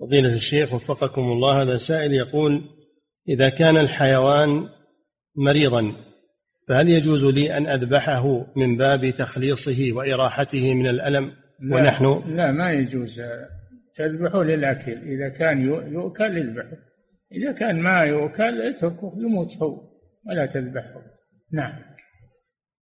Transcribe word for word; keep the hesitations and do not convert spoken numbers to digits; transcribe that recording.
فضيلة الشيخ وفقكم الله، هذا سائل يقول: إذا كان الحيوان مريضا فهل يجوز لي أن أذبحه من باب تخليصه وإراحته من الألم؟ لا ونحن لا ما يجوز تذبحه للأكل. إذا كان يؤكل اذبحه، إذا كان ما يؤكل اتركه يموت هو ولا تذبحه. نعم.